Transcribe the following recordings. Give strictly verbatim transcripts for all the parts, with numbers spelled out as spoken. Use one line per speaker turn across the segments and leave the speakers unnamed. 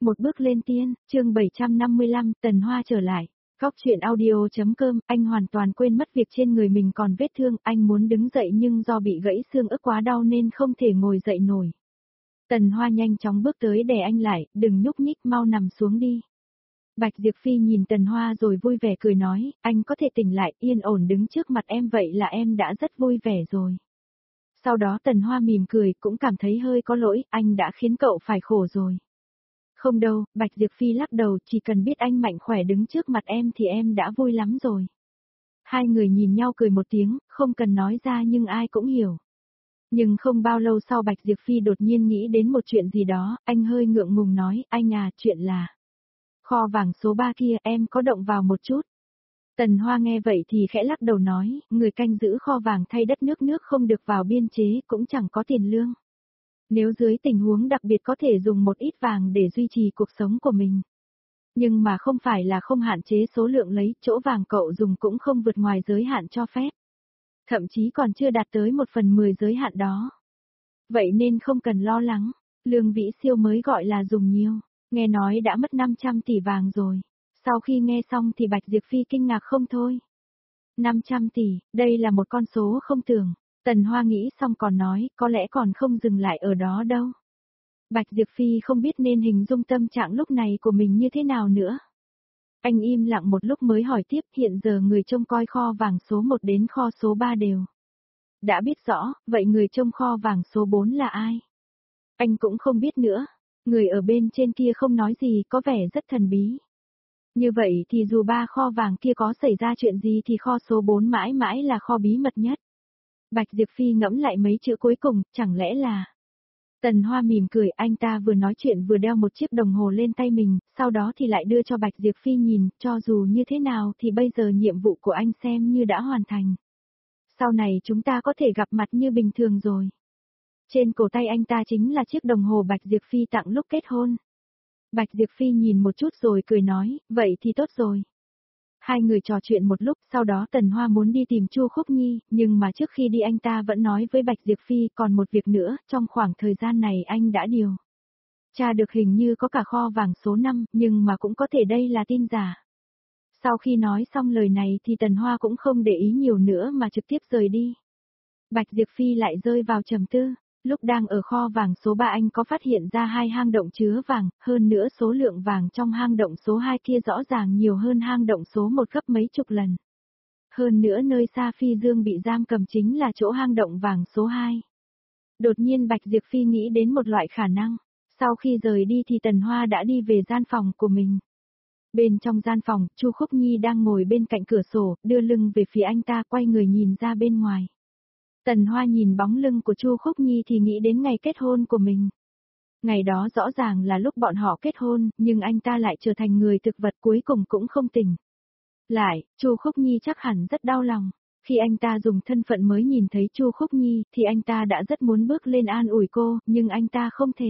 Một bước lên tiên, chương bảy trăm năm mươi lăm, Tần Hoa trở lại. Góc chuyện audio.com, anh hoàn toàn quên mất việc trên người mình còn vết thương, anh muốn đứng dậy nhưng do bị gãy xương ức quá đau nên không thể ngồi dậy nổi. Tần Hoa nhanh chóng bước tới đè anh lại, đừng nhúc nhích, mau nằm xuống đi. Bạch Diệp Phi nhìn Tần Hoa rồi vui vẻ cười nói, anh có thể tỉnh lại, yên ổn đứng trước mặt em vậy là em đã rất vui vẻ rồi. Sau đó Tần Hoa mỉm cười, cũng cảm thấy hơi có lỗi, anh đã khiến cậu phải khổ rồi. Không đâu, Bạch Diệp Phi lắc đầu, chỉ cần biết anh mạnh khỏe đứng trước mặt em thì em đã vui lắm rồi. Hai người nhìn nhau cười một tiếng, không cần nói ra nhưng ai cũng hiểu. Nhưng không bao lâu sau Bạch Diệp Phi đột nhiên nghĩ đến một chuyện gì đó, anh hơi ngượng ngùng nói, anh à, chuyện là kho vàng số ba kia em có động vào một chút. Tần Hoa nghe vậy thì khẽ lắc đầu nói, người canh giữ kho vàng thay đất nước nước không được vào biên chế cũng chẳng có tiền lương. Nếu dưới tình huống đặc biệt có thể dùng một ít vàng để duy trì cuộc sống của mình. Nhưng mà không phải là không hạn chế số lượng lấy, chỗ vàng cậu dùng cũng không vượt ngoài giới hạn cho phép. Thậm chí còn chưa đạt tới một phần mười giới hạn đó. Vậy nên không cần lo lắng, Lương Vĩ Siêu mới gọi là dùng nhiều, nghe nói đã mất năm trăm tỷ vàng rồi. Sau khi nghe xong thì Bạch Diệp Phi kinh ngạc không thôi. năm trăm tỷ, đây là một con số không tưởng. Tần Hoa nghĩ xong còn nói, có lẽ còn không dừng lại ở đó đâu. Bạch Diệp Phi không biết nên hình dung tâm trạng lúc này của mình như thế nào nữa. Anh im lặng một lúc mới hỏi tiếp, hiện giờ người trông coi kho vàng số một đến kho số ba đều đã biết rõ, vậy người trông kho vàng số bốn là ai? Anh cũng không biết nữa. Người ở bên trên kia không nói gì, có vẻ rất thần bí. Như vậy thì dù ba kho vàng kia có xảy ra chuyện gì thì kho số bốn mãi mãi là kho bí mật nhất. Bạch Diệp Phi ngẫm lại mấy chữ cuối cùng, chẳng lẽ là... Tần Hoa mỉm cười, anh ta vừa nói chuyện vừa đeo một chiếc đồng hồ lên tay mình, sau đó thì lại đưa cho Bạch Diệp Phi nhìn, cho dù như thế nào thì bây giờ nhiệm vụ của anh xem như đã hoàn thành. Sau này chúng ta có thể gặp mặt như bình thường rồi. Trên cổ tay anh ta chính là chiếc đồng hồ Bạch Diệp Phi tặng lúc kết hôn. Bạch Diệp Phi nhìn một chút rồi cười nói, vậy thì tốt rồi. Hai người trò chuyện một lúc, sau đó Tần Hoa muốn đi tìm Chu Khúc Nhi, nhưng mà trước khi đi anh ta vẫn nói với Bạch Diệp Phi còn một việc nữa, trong khoảng thời gian này anh đã điều tra được hình như có cả kho vàng số năm, nhưng mà cũng có thể đây là tin giả. Sau khi nói xong lời này thì Tần Hoa cũng không để ý nhiều nữa mà trực tiếp rời đi. Bạch Diệp Phi lại rơi vào trầm tư. Lúc đang ở kho vàng số ba anh có phát hiện ra hai hang động chứa vàng, hơn nữa số lượng vàng trong hang động số hai kia rõ ràng nhiều hơn hang động số một gấp mấy chục lần. Hơn nữa nơi xa Phi Dương bị giam cầm chính là chỗ hang động vàng số hai. Đột nhiên Bạch Diệp Phi nghĩ đến một loại khả năng. Sau khi rời đi thì Tần Hoa đã đi về gian phòng của mình. Bên trong gian phòng, Chu Khúc Nhi đang ngồi bên cạnh cửa sổ, đưa lưng về phía anh ta, quay người nhìn ra bên ngoài. Tần Hoa nhìn bóng lưng của Chu Khúc Nhi thì nghĩ đến ngày kết hôn của mình. Ngày đó rõ ràng là lúc bọn họ kết hôn, nhưng anh ta lại trở thành người thực vật cuối cùng cũng không tỉnh. Lại, Chu Khúc Nhi chắc hẳn rất đau lòng. Khi anh ta dùng thân phận mới nhìn thấy Chu Khúc Nhi thì anh ta đã rất muốn bước lên an ủi cô, nhưng anh ta không thể.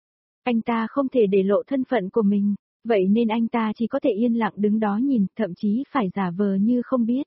Anh ta không thể để lộ thân phận của mình, vậy nên anh ta chỉ có thể yên lặng đứng đó nhìn, thậm chí phải giả vờ như không biết.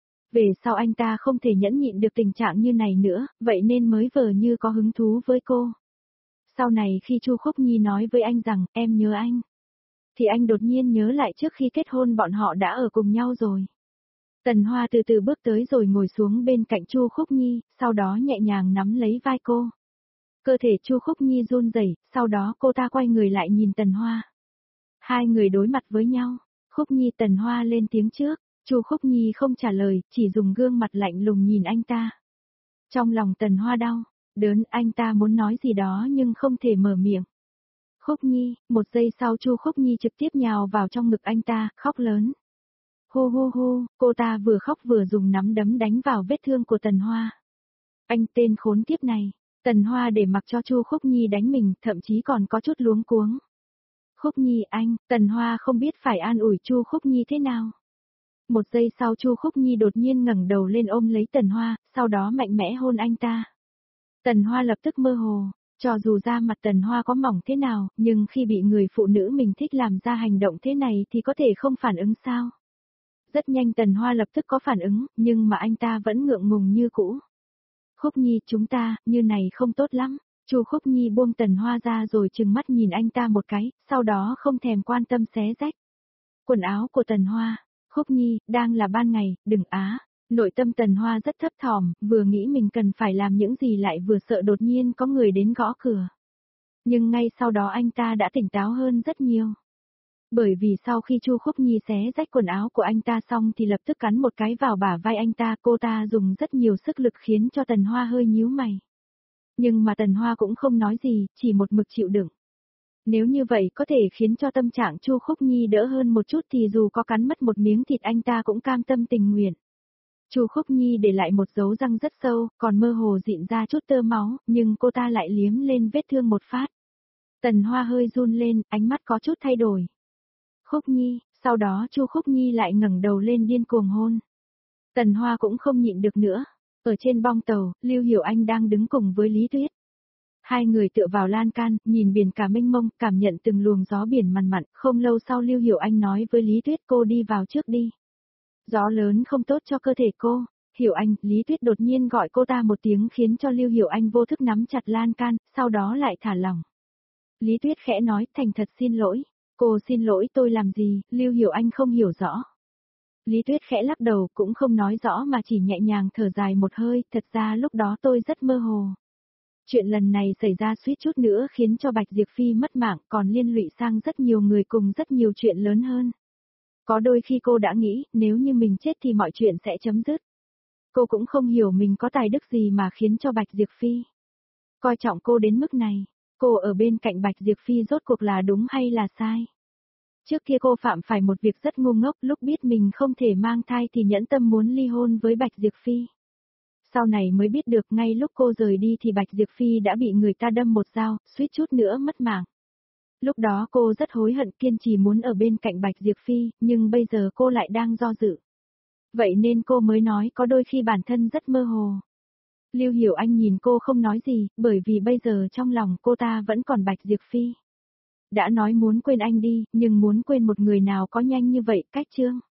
Về sau anh ta không thể nhẫn nhịn được tình trạng như này nữa, vậy nên mới vờ như có hứng thú với cô. Sau này khi Chu Khúc Nhi nói với anh rằng, em nhớ anh, thì anh đột nhiên nhớ lại trước khi kết hôn bọn họ đã ở cùng nhau rồi. Tần Hoa từ từ bước tới rồi ngồi xuống bên cạnh Chu Khúc Nhi, sau đó nhẹ nhàng nắm lấy vai cô. Cơ thể Chu Khúc Nhi run rẩy, sau đó cô ta quay người lại nhìn Tần Hoa. Hai người đối mặt với nhau, Khúc Nhi Tần Hoa lên tiếng trước. Chu Khúc Nhi không trả lời, chỉ dùng gương mặt lạnh lùng nhìn anh ta. Trong lòng Tần Hoa đau, đớn, anh ta muốn nói gì đó nhưng không thể mở miệng. Khúc Nhi, một giây sau Chu Khúc Nhi trực tiếp nhào vào trong ngực anh ta, khóc lớn. Hô hô hô, cô ta vừa khóc vừa dùng nắm đấm đánh vào vết thương của Tần Hoa. Anh tên khốn kiếp này, Tần Hoa để mặc cho Chu Khúc Nhi đánh mình, thậm chí còn có chút luống cuống. Khúc Nhi anh, Tần Hoa không biết phải an ủi Chu Khúc Nhi thế nào. Một giây sau Chu Khúc Nhi đột nhiên ngẩng đầu lên ôm lấy Tần Hoa, sau đó mạnh mẽ hôn anh ta. Tần Hoa lập tức mơ hồ, cho dù da mặt Tần Hoa có mỏng thế nào, nhưng khi bị người phụ nữ mình thích làm ra hành động thế này thì có thể không phản ứng sao? Rất nhanh Tần Hoa lập tức có phản ứng, nhưng mà anh ta vẫn ngượng ngùng như cũ. Khúc Nhi chúng ta, như này không tốt lắm. Chu Khúc Nhi buông Tần Hoa ra rồi trừng mắt nhìn anh ta một cái, sau đó không thèm quan tâm xé rách quần áo của Tần Hoa. Khúc Nhi, đang là ban ngày, đừng á. Nội tâm Tần Hoa rất thấp thỏm, vừa nghĩ mình cần phải làm những gì lại vừa sợ đột nhiên có người đến gõ cửa. Nhưng ngay sau đó anh ta đã tỉnh táo hơn rất nhiều. Bởi vì sau khi Chu Khúc Nhi xé rách quần áo của anh ta xong thì lập tức cắn một cái vào bả vai anh ta, cô ta dùng rất nhiều sức lực khiến cho Tần Hoa hơi nhíu mày. Nhưng mà Tần Hoa cũng không nói gì, chỉ một mực chịu đựng. Nếu như vậy có thể khiến cho tâm trạng Chu Khúc Nhi đỡ hơn một chút thì dù có cắn mất một miếng thịt anh ta cũng cam tâm tình nguyện. Chu Khúc Nhi để lại một dấu răng rất sâu, còn mơ hồ dịn ra chút tơ máu, nhưng cô ta lại liếm lên vết thương một phát. Tần Hoa hơi run lên, ánh mắt có chút thay đổi. Khúc Nhi, sau đó Chu Khúc Nhi lại ngẩng đầu lên điên cuồng hôn. Tần Hoa cũng không nhịn được nữa. Ở trên bong tàu, Lưu Hiểu Anh đang đứng cùng với Lý Tuyết. Hai người tựa vào lan can, nhìn biển cả mênh mông, cảm nhận từng luồng gió biển mặn mặn. Không lâu sau Lưu Hiểu Anh nói với Lý Tuyết, cô đi vào trước đi. Gió lớn không tốt cho cơ thể cô. Hiểu Anh, Lý Tuyết đột nhiên gọi cô ta một tiếng khiến cho Lưu Hiểu Anh vô thức nắm chặt lan can, sau đó lại thả lỏng. Lý Tuyết khẽ nói, thành thật xin lỗi. Cô xin lỗi tôi làm gì, Lưu Hiểu Anh không hiểu rõ. Lý Tuyết khẽ lắc đầu, cũng không nói rõ mà chỉ nhẹ nhàng thở dài một hơi, thật ra lúc đó tôi rất mơ hồ. Chuyện lần này xảy ra suýt chút nữa khiến cho Bạch Diệp Phi mất mạng, còn liên lụy sang rất nhiều người cùng rất nhiều chuyện lớn hơn. Có đôi khi cô đã nghĩ, nếu như mình chết thì mọi chuyện sẽ chấm dứt. Cô cũng không hiểu mình có tài đức gì mà khiến cho Bạch Diệp Phi coi trọng cô đến mức này. Cô ở bên cạnh Bạch Diệp Phi rốt cuộc là đúng hay là sai? Trước kia cô phạm phải một việc rất ngu ngốc, lúc biết mình không thể mang thai thì nhẫn tâm muốn ly hôn với Bạch Diệp Phi. Sau này mới biết được ngay lúc cô rời đi thì Bạch Diệp Phi đã bị người ta đâm một dao, suýt chút nữa mất mạng. Lúc đó cô rất hối hận, kiên trì muốn ở bên cạnh Bạch Diệp Phi, nhưng bây giờ cô lại đang do dự. Vậy nên cô mới nói có đôi khi bản thân rất mơ hồ. Lưu Hiểu Anh nhìn cô không nói gì, bởi vì bây giờ trong lòng cô ta vẫn còn Bạch Diệp Phi. Đã nói muốn quên anh đi, nhưng muốn quên một người nào có nhanh như vậy, cách chương.